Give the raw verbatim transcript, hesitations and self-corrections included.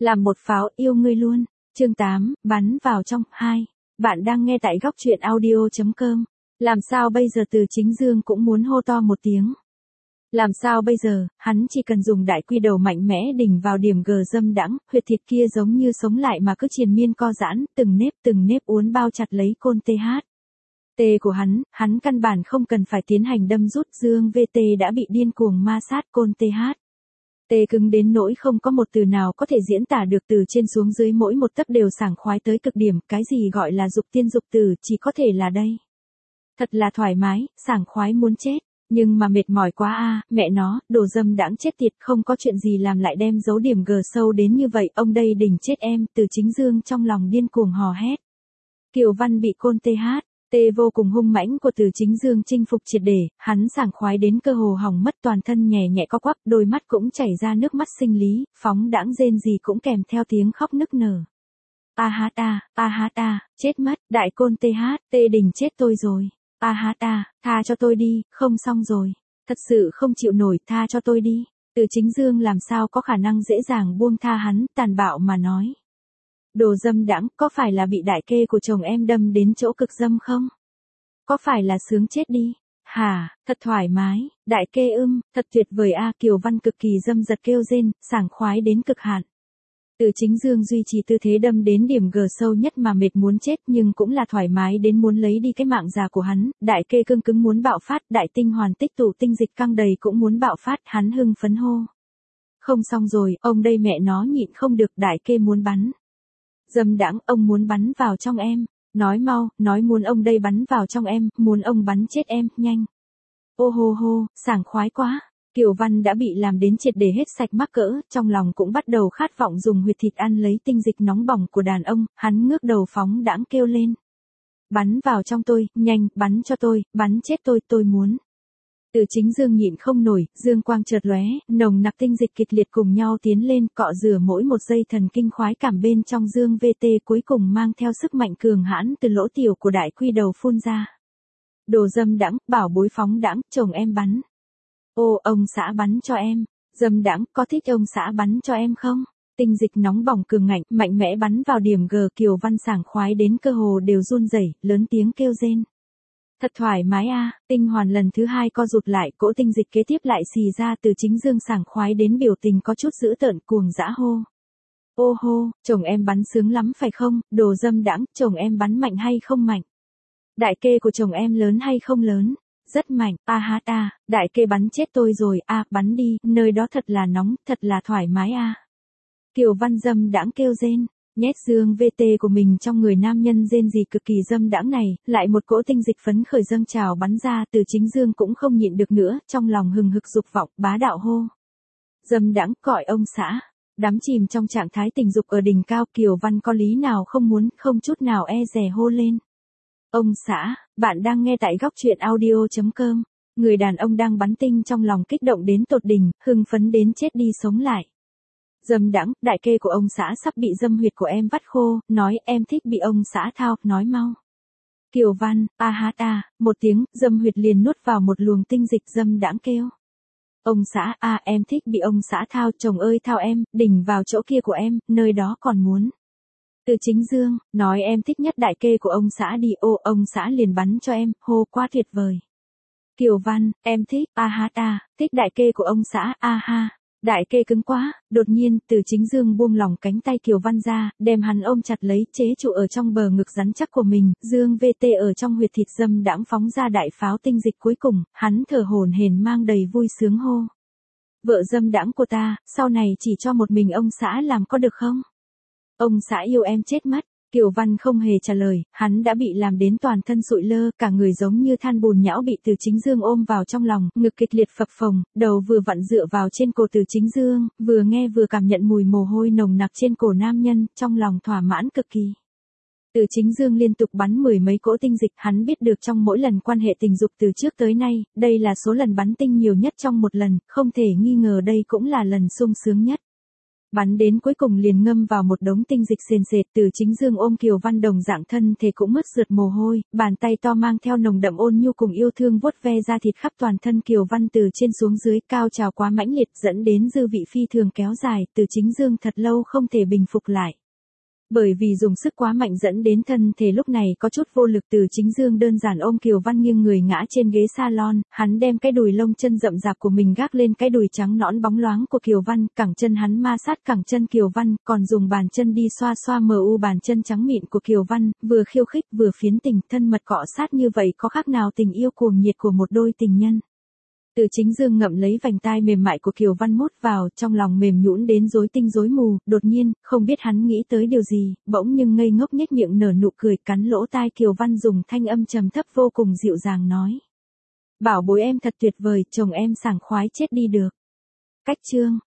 Làm một pháo yêu ngươi luôn. Chương tám, bắn vào trong. Hai. Bạn đang nghe tại góc truyện audio chấm com. Làm sao bây giờ? Từ Chính Dương cũng muốn hô to một tiếng. Làm sao bây giờ? Hắn chỉ cần dùng đại quy đầu mạnh mẽ đỉnh vào điểm G dâm đãng, huyệt thịt kia giống như sống lại mà cứ triền miên co giãn, từng nếp từng nếp uốn bao chặt lấy côn tê hát. Tê của hắn, hắn căn bản không cần phải tiến hành đâm rút, Dương vê tê đã bị điên cuồng ma sát côn tê hát. Tê cứng đến nỗi không có một từ nào có thể diễn tả được, từ trên xuống dưới mỗi một tấc đều sảng khoái tới cực điểm, cái gì gọi là dục tiên dục tử chỉ có thể là đây. Thật là thoải mái, sảng khoái muốn chết, nhưng mà mệt mỏi quá a, à, mẹ nó, đồ dâm đãng chết tiệt, không có chuyện gì làm lại đem giấu điểm G sâu đến như vậy, ông đây đỉnh chết em, Từ Chính Dương trong lòng điên cuồng hò hét. Kiều Văn bị côn tê hát. Tê vô cùng hung mãnh của Từ Chính Dương chinh phục triệt để, hắn sảng khoái đến cơ hồ hỏng mất, toàn thân nhẹ nhẹ co quắp, đôi mắt cũng chảy ra nước mắt sinh lý, phóng đãng rên gì cũng kèm theo tiếng khóc nức nở. A ha ta, a ha ta, chết mất, đại côn tê hát, tê đình chết tôi rồi. A ha ta, tha cho tôi đi, không xong rồi. Thật sự không chịu nổi, tha cho tôi đi. Từ Chính Dương làm sao có khả năng dễ dàng buông tha hắn, tàn bạo mà nói. Đồ dâm đãng, có phải là bị đại kê của chồng em đâm đến chỗ cực dâm không? Có phải là sướng chết đi? Hả, thật thoải mái, đại kê ưm, thật tuyệt vời a. Kiều Văn cực kỳ dâm giật kêu rên, sảng khoái đến cực hạn. Từ Chính Dương duy trì tư thế đâm đến điểm G sâu nhất mà mệt muốn chết, nhưng cũng là thoải mái đến muốn lấy đi cái mạng già của hắn, đại kê cương cứng muốn bạo phát, đại tinh hoàn tích tụ tinh dịch căng đầy cũng muốn bạo phát, hắn hưng phấn hô. Không xong rồi, ông đây mẹ nó nhịn không được, đại kê muốn bắn. Dâm đãng, ông muốn bắn vào trong em. Nói mau, nói muốn ông đây bắn vào trong em, muốn ông bắn chết em, nhanh. Ô hô hô, sảng khoái quá. Kiều Văn đã bị làm đến triệt để hết sạch mắc cỡ, trong lòng cũng bắt đầu khát vọng dùng huyệt thịt ăn lấy tinh dịch nóng bỏng của đàn ông, hắn ngước đầu phóng đãng kêu lên. Bắn vào trong tôi, nhanh, bắn cho tôi, bắn chết tôi, tôi muốn. Từ Chính Dương nhịn không nổi, dương quang chợt lóe, nồng nặc tinh dịch kịch liệt cùng nhau tiến lên, cọ rửa mỗi một giây thần kinh khoái cảm bên trong Dương vê tê, cuối cùng mang theo sức mạnh cường hãn từ lỗ tiểu của đại quy đầu phun ra. Đồ dâm đãng, bảo bối phóng đãng, chồng em bắn. Ô, ông xã bắn cho em. Dâm đãng, có thích ông xã bắn cho em không? Tinh dịch nóng bỏng cường ngạnh, mạnh mẽ bắn vào điểm G. Kiều Văn sảng khoái đến cơ hồ đều run rẩy, lớn tiếng kêu rên. Thật thoải mái a, à, tinh hoàn lần thứ hai co rụt lại, cỗ tinh dịch kế tiếp lại xì ra. Từ Chính Dương sảng khoái đến biểu tình có chút dữ tợn, cuồng dã hô. Ô hô, chồng em bắn sướng lắm phải không? Đồ dâm đãng, chồng em bắn mạnh hay không mạnh? Đại kê của chồng em lớn hay không lớn? Rất mạnh, a ha ta, đại kê bắn chết tôi rồi, a, à, bắn đi, nơi đó thật là nóng, thật là thoải mái a. À. Kiều Văn dâm đãng kêu rên. Nhét Dương vê tê của mình trong người nam nhân rên rỉ cực kỳ dâm đãng này, lại một cỗ tinh dịch phấn khởi dâng trào bắn ra. Từ Chính Dương cũng không nhịn được nữa, trong lòng hừng hực dục vọng, bá đạo hô. Dâm đãng, gọi ông xã. Đắm chìm trong trạng thái tình dục ở đỉnh cao, Kiều Văn có lý nào không muốn, không chút nào e dè hô lên. Ông xã, bạn đang nghe tại góc truyện audio chấm com. Người đàn ông đang bắn tinh trong lòng kích động đến tột đỉnh, hưng phấn đến chết đi sống lại. Dâm đãng, đại kê của ông xã sắp bị dâm huyệt của em vắt khô, nói em thích bị ông xã thao, nói mau. Kiều Văn, a ha ta, một tiếng, dâm huyệt liền nuốt vào một luồng tinh dịch. Dâm đãng kêu. Ông xã, a em thích bị ông xã thao, chồng ơi thao em, đỉnh vào chỗ kia của em, nơi đó còn muốn. Từ Chính Dương, nói em thích nhất đại kê của ông xã đi, ô ông xã liền bắn cho em, hô quá tuyệt vời. Kiều Văn, em thích, a ha ta, thích đại kê của ông xã, a ha. Đại kê cứng quá, đột nhiên, Từ Chính Dương buông lỏng cánh tay Kiều Văn ra, đem hắn ôm chặt lấy, chế trụ ở trong bờ ngực rắn chắc của mình. Dương vê tê ở trong huyệt thịt dâm đãng phóng ra đại pháo tinh dịch cuối cùng, hắn thở hổn hển mang đầy vui sướng hô. Vợ dâm đãng của ta, sau này chỉ cho một mình ông xã làm có được không? Ông xã yêu em chết mất. Kiều Văn không hề trả lời, hắn đã bị làm đến toàn thân sụi lơ, cả người giống như than bùn nhão bị Từ Chính Dương ôm vào trong lòng, ngực kịch liệt phập phồng, đầu vừa vặn dựa vào trên cổ Từ Chính Dương, vừa nghe vừa cảm nhận mùi mồ hôi nồng nặc trên cổ nam nhân, trong lòng thỏa mãn cực kỳ. Từ Chính Dương liên tục bắn mười mấy cỗ tinh dịch, hắn biết được trong mỗi lần quan hệ tình dục từ trước tới nay, đây là số lần bắn tinh nhiều nhất trong một lần, không thể nghi ngờ đây cũng là lần sung sướng nhất. Bắn đến cuối cùng liền ngâm vào một đống tinh dịch sền sệt. Từ Chính Dương ôm Kiều Văn đồng dạng thân thể cũng mướt rượt mồ hôi, bàn tay to mang theo nồng đậm ôn nhu cùng yêu thương vuốt ve da thịt khắp toàn thân Kiều Văn từ trên xuống dưới, cao trào quá mãnh liệt dẫn đến dư vị phi thường kéo dài. Từ Chính Dương thật lâu không thể bình phục lại. Bởi vì dùng sức quá mạnh dẫn đến thân thể lúc này có chút vô lực. Từ Chính Dương đơn giản ôm Kiều Văn nghiêng người ngã trên ghế salon, hắn đem cái đùi lông chân rậm rạp của mình gác lên cái đùi trắng nõn bóng loáng của Kiều Văn, cẳng chân hắn ma sát cẳng chân Kiều Văn, còn dùng bàn chân đi xoa xoa mờ u bàn chân trắng mịn của Kiều Văn, vừa khiêu khích vừa phiến tình, thân mật cọ sát như vậy có khác nào tình yêu cuồng nhiệt của một đôi tình nhân. Từ Chính Dương ngậm lấy vành tai mềm mại của Kiều Văn mút vào, trong lòng mềm nhũn đến rối tinh rối mù. Đột nhiên, không biết hắn nghĩ tới điều gì, bỗng nhưng ngây ngốc nhếch miệng nở nụ cười, cắn lỗ tai Kiều Văn dùng thanh âm trầm thấp vô cùng dịu dàng nói: "Bảo bối em thật tuyệt vời, chồng em sảng khoái chết đi được." Cách chương